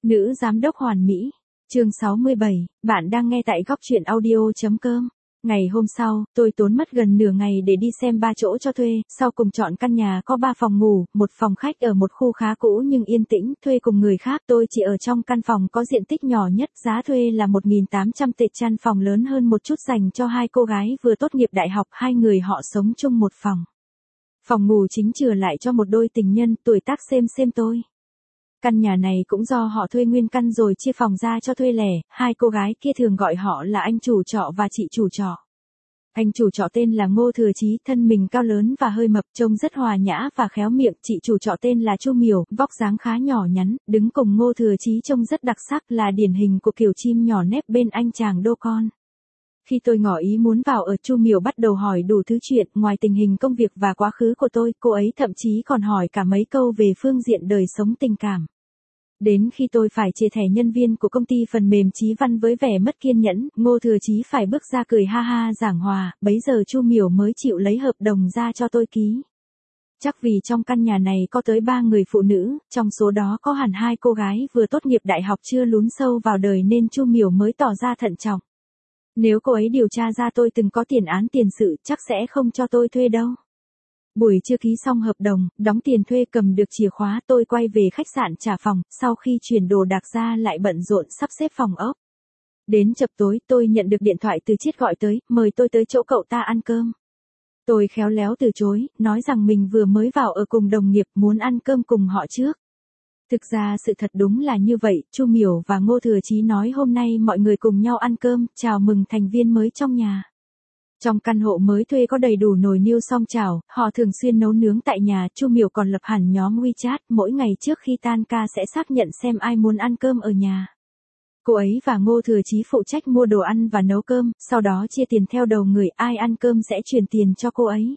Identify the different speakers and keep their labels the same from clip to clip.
Speaker 1: Nữ giám đốc hoàn mỹ. Chương 67, bạn đang nghe tại góc truyện audio.com. Ngày hôm sau, tôi tốn mất gần nửa ngày để đi xem 3 chỗ cho thuê, sau cùng chọn căn nhà có 3 phòng ngủ, một phòng khách ở một khu khá cũ nhưng yên tĩnh, thuê cùng người khác. Tôi chỉ ở trong căn phòng có diện tích nhỏ nhất, giá thuê là 1.800 tệ, căn phòng lớn hơn một chút dành cho hai cô gái vừa tốt nghiệp đại học, hai người họ sống chung một phòng. Phòng ngủ chính chừa lại cho một đôi tình nhân, tuổi tác xem tôi. Căn nhà này cũng do họ thuê nguyên căn rồi chia phòng ra cho thuê lẻ, hai cô gái kia thường gọi họ là anh chủ trọ và chị chủ trọ. Anh chủ trọ tên là Ngô Thừa Chí, thân mình cao lớn và hơi mập, trông rất hòa nhã và khéo miệng. Chị chủ trọ tên là Chu Miểu, vóc dáng khá nhỏ nhắn, đứng cùng Ngô Thừa Chí trông rất đặc sắc, là điển hình của kiểu chim nhỏ nép bên anh chàng đô con. Khi tôi ngỏ ý muốn vào ở, Chu Miểu bắt đầu hỏi đủ thứ chuyện, ngoài tình hình công việc và quá khứ của tôi, cô ấy thậm chí còn hỏi cả mấy câu về phương diện đời sống tình cảm. Đến khi tôi phải chê thẻ nhân viên của công ty phần mềm Chí Văn với vẻ mất kiên nhẫn, Ngô Thừa Chí phải bước ra cười ha ha giảng hòa, bấy giờ Chu Miểu mới chịu lấy hợp đồng ra cho tôi ký. Chắc vì trong căn nhà này có tới 3 người phụ nữ, trong số đó có hẳn 2 cô gái vừa tốt nghiệp đại học chưa lún sâu vào đời nên Chu Miểu mới tỏ ra thận trọng. Nếu cô ấy điều tra ra tôi từng có tiền án tiền sự, chắc sẽ không cho tôi thuê đâu. Buổi trưa ký xong hợp đồng, đóng tiền thuê, cầm được chìa khóa, tôi quay về khách sạn trả phòng, sau khi chuyển đồ đạc ra lại bận rộn sắp xếp phòng ốc. Đến chập tối, tôi nhận được điện thoại từ Chiết gọi tới, mời tôi tới chỗ cậu ta ăn cơm. Tôi khéo léo từ chối, nói rằng mình vừa mới vào ở cùng đồng nghiệp, muốn ăn cơm cùng họ trước. Thực ra sự thật đúng là như vậy, Chu Miểu và Ngô Thừa Chí nói hôm nay mọi người cùng nhau ăn cơm, chào mừng thành viên mới trong nhà. Trong căn hộ mới thuê có đầy đủ nồi niêu song chảo, họ thường xuyên nấu nướng tại nhà. Chu Miểu còn lập hẳn nhóm WeChat, mỗi ngày trước khi tan ca sẽ xác nhận xem ai muốn ăn cơm ở nhà. Cô ấy và Ngô Thừa Chí phụ trách mua đồ ăn và nấu cơm, sau đó chia tiền theo đầu người, ai ăn cơm sẽ chuyển tiền cho cô ấy.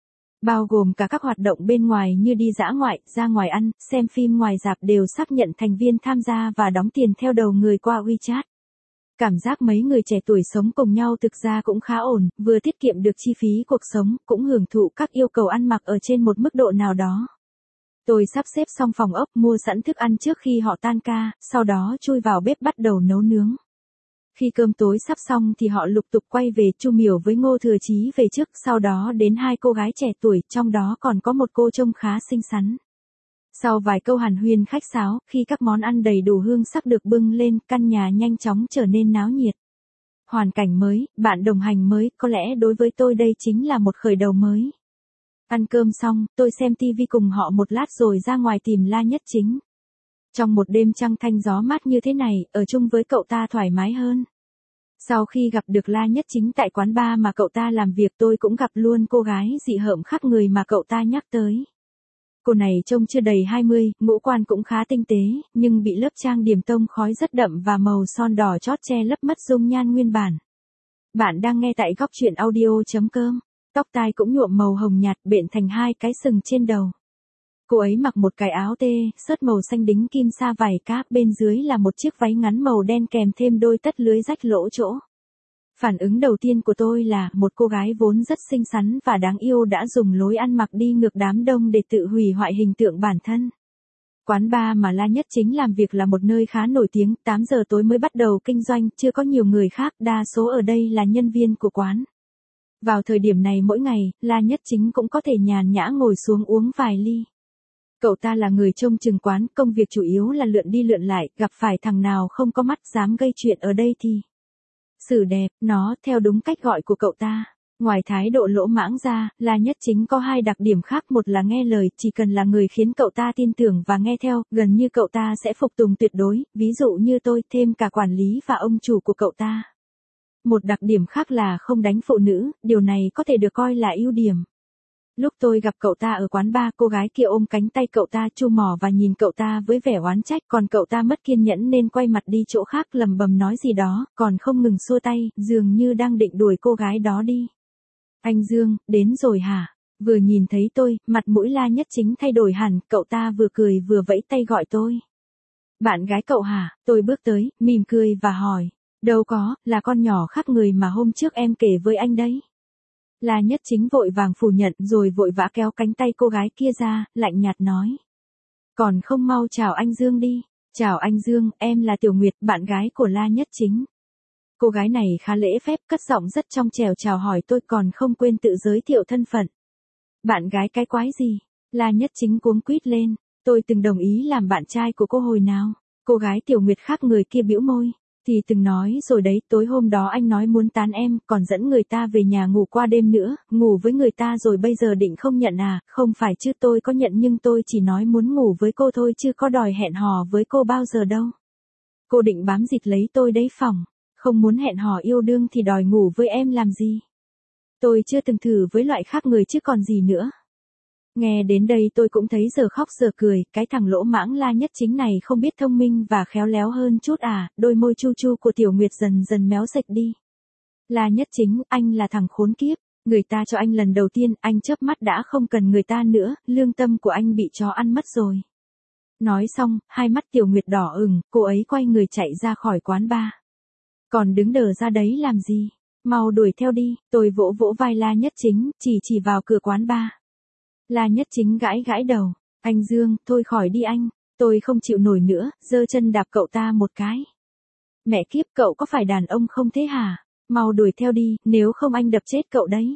Speaker 1: Bao gồm cả các hoạt động bên ngoài như đi dã ngoại, ra ngoài ăn, xem phim ngoài rạp đều xác nhận thành viên tham gia và đóng tiền theo đầu người qua WeChat. Cảm giác mấy người trẻ tuổi sống cùng nhau thực ra cũng khá ổn, vừa tiết kiệm được chi phí cuộc sống, cũng hưởng thụ các yêu cầu ăn mặc ở trên một mức độ nào đó. Tôi sắp xếp xong phòng ốc, mua sẵn thức ăn trước khi họ tan ca, sau đó chui vào bếp bắt đầu nấu nướng. Khi cơm tối sắp xong thì họ lục tục quay về, Chu Miểu với Ngô Thừa Chí về trước, sau đó đến 2 cô gái trẻ tuổi, trong đó còn có một cô trông khá xinh xắn. Sau vài câu hàn huyên khách sáo, khi các món ăn đầy đủ hương sắc được bưng lên, căn nhà nhanh chóng trở nên náo nhiệt. Hoàn cảnh mới, bạn đồng hành mới, có lẽ đối với tôi đây chính là một khởi đầu mới. Ăn cơm xong, tôi xem TV cùng họ một lát rồi ra ngoài tìm La Nhất Chính. Trong một đêm trăng thanh gió mát như thế này, ở chung với cậu ta thoải mái hơn. Sau khi gặp được La Nhất Chính tại quán bar mà cậu ta làm việc, tôi cũng gặp luôn cô gái dị hợm khác người mà cậu ta nhắc tới. Cô này trông chưa đầy 20, ngũ quan cũng khá tinh tế, nhưng bị lớp trang điểm tông khói rất đậm và màu son đỏ chót che lấp mất dung nhan nguyên bản. Bạn đang nghe tại góc truyện audio.com. Tóc tai cũng nhuộm màu hồng nhạt, bện thành 2 cái sừng trên đầu. Cô ấy mặc một cái áo tê, sớt màu xanh đính kim sa vải cá, bên dưới là một chiếc váy ngắn màu đen kèm thêm đôi tất lưới rách lỗ chỗ. Phản ứng đầu tiên của tôi là, một cô gái vốn rất xinh xắn và đáng yêu đã dùng lối ăn mặc đi ngược đám đông để tự hủy hoại hình tượng bản thân. Quán bar mà La Nhất Chính làm việc là một nơi khá nổi tiếng, 8 giờ tối mới bắt đầu kinh doanh, chưa có nhiều người khác, đa số ở đây là nhân viên của quán. Vào thời điểm này mỗi ngày, La Nhất Chính cũng có thể nhàn nhã ngồi xuống uống vài ly. Cậu ta là người trông chừng quán, công việc chủ yếu là lượn đi lượn lại, gặp phải thằng nào không có mắt dám gây chuyện ở đây thì xử đẹp, nó, theo đúng cách gọi của cậu ta. Ngoài thái độ lỗ mãng ra, La Nhất Chính có 2 đặc điểm khác, một là nghe lời, chỉ cần là người khiến cậu ta tin tưởng và nghe theo, gần như cậu ta sẽ phục tùng tuyệt đối, ví dụ như tôi, thêm cả quản lý và ông chủ của cậu ta. Một đặc điểm khác là không đánh phụ nữ, điều này có thể được coi là ưu điểm. Lúc tôi gặp cậu ta ở quán bar, cô gái kia ôm cánh tay cậu ta, chu mỏ và nhìn cậu ta với vẻ oán trách, còn cậu ta mất kiên nhẫn nên quay mặt đi chỗ khác, lầm bầm nói gì đó, còn không ngừng xua tay, dường như đang định đuổi cô gái đó đi. Anh Dương, đến rồi hả? Vừa nhìn thấy tôi, mặt mũi La Nhất Chính thay đổi hẳn, cậu ta vừa cười vừa vẫy tay gọi tôi. Bạn gái cậu hả? Tôi bước tới, mỉm cười và hỏi. Đâu có, là con nhỏ khác người mà hôm trước em kể với anh đấy. La Nhất Chính vội vàng phủ nhận rồi vội vã kéo cánh tay cô gái kia ra, lạnh nhạt nói. Còn không mau chào anh Dương đi. Chào anh Dương, em là Tiểu Nguyệt, bạn gái của La Nhất Chính. Cô gái này khá lễ phép, cất giọng rất trong trẻo chào hỏi tôi còn không quên tự giới thiệu thân phận. Bạn gái cái quái gì? La Nhất Chính cuống quýt lên, tôi từng đồng ý làm bạn trai của cô hồi nào? Cô gái Tiểu Nguyệt khác người kia bĩu môi. Thì từng nói rồi đấy, tối hôm đó anh nói muốn tán em, còn dẫn người ta về nhà ngủ qua đêm nữa, ngủ với người ta rồi bây giờ định không nhận à, không phải chứ tôi có nhận nhưng tôi chỉ nói muốn ngủ với cô thôi chứ có đòi hẹn hò với cô bao giờ đâu. Cô định bám dịt lấy tôi đấy phỏng, không muốn hẹn hò yêu đương thì đòi ngủ với em làm gì. Tôi chưa từng thử với loại khác người chứ còn gì nữa. Nghe đến đây tôi cũng thấy giờ khóc giờ cười, cái thằng lỗ mãng La Nhất Chính này không biết thông minh và khéo léo hơn chút à, đôi môi chu chu của Tiểu Nguyệt dần dần méo sạch đi. La Nhất Chính, anh là thằng khốn kiếp, người ta cho anh lần đầu tiên, anh chớp mắt đã không cần người ta nữa, lương tâm của anh bị chó ăn mất rồi. Nói xong, hai mắt Tiểu Nguyệt đỏ ửng, cô ấy quay người chạy ra khỏi quán bar. Còn đứng đờ ra đấy làm gì? Mau đuổi theo đi, tôi vỗ vỗ vai La Nhất Chính, chỉ vào cửa quán bar. La Nhất Chính gãi gãi đầu, anh Dương, thôi khỏi đi anh, tôi không chịu nổi nữa, giơ chân đạp cậu ta một cái. Mẹ kiếp, cậu có phải đàn ông không thế hả? Mau đuổi theo đi, nếu không anh đập chết cậu đấy.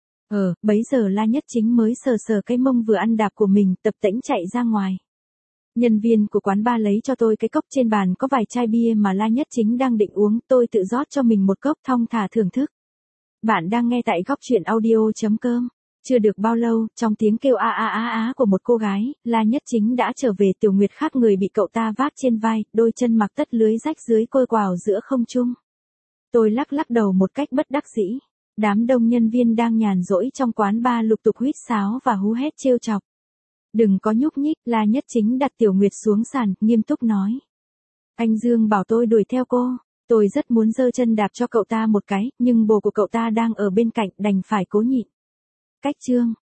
Speaker 1: Bấy giờ La Nhất Chính mới sờ sờ cái mông vừa ăn đạp của mình, tập tễnh chạy ra ngoài. Nhân viên của quán bar lấy cho tôi cái cốc trên bàn có vài chai bia mà La Nhất Chính đang định uống, tôi tự rót cho mình một cốc thong thả thưởng thức. Bạn đang nghe tại góc truyện audio.com. Chưa được bao lâu, trong tiếng kêu a a a á của một cô gái, La Nhất Chính đã trở về. Tiểu Nguyệt khác người bị cậu ta vác trên vai, đôi chân mặc tất lưới rách dưới côi quào giữa không trung. Tôi lắc lắc đầu một cách bất đắc dĩ. Đám đông nhân viên đang nhàn rỗi trong quán bar lục tục huýt sáo và hú hét trêu chọc. Đừng có nhúc nhích, La Nhất Chính đặt Tiểu Nguyệt xuống sàn, nghiêm túc nói. Anh Dương bảo tôi đuổi theo cô. Tôi rất muốn giơ chân đạp cho cậu ta một cái, nhưng bồ của cậu ta đang ở bên cạnh, đành phải cố nhịn. Cách chương